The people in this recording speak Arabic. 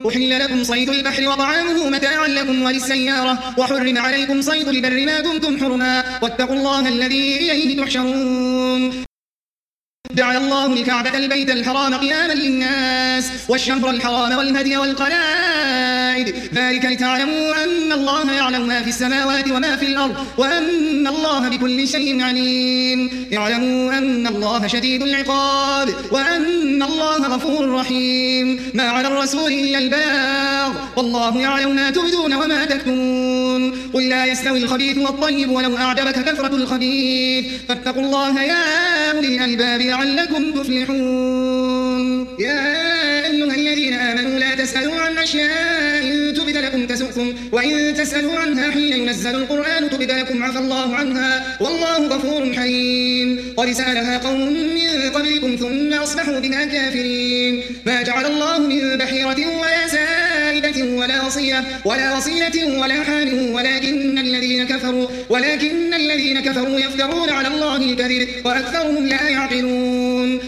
أحل لكم صيد البحر وطعامه متاعا لكم وللسيارة وحرم عليكم صيد البر ما دمتم حرما واتقوا الله الذي إليه تحشرون جعل الله الكعبة البيت الحرام قياما للناس والشهر الحرام والهدي والقلائد ذلك لتعلموا أن الله يعلم ما في السماوات وما في الأرض وأن الله بكل شيء عليم اعلموا أن الله شديد العقاب وأن الله غفور رحيم ما على الرسول إلا البلاغ والله يعلم ما تبدون وما تكتمون قل لا يستوي الخبيث والطيب ولو أعجبك كثرة الخبيث فاتقوا الله يا أولي الألباب لعلكم تفلحون يا أيها الذين آمنوا لا تسألوا عن أشياء إن تبد لكم تسؤكم وإن تسألوا عنها حين ينزل القرآن تبد لكم عفى الله عنها والله غفور حليم قد سألها قوم من قبلكم ثم أصبحوا بها كافرين ما جعل الله من بحيرة ولا سائبة ولا وصيلة ولا حام ولكن الذين كفروا يفترون على الله الكذب وأكثرهم لا يعقلون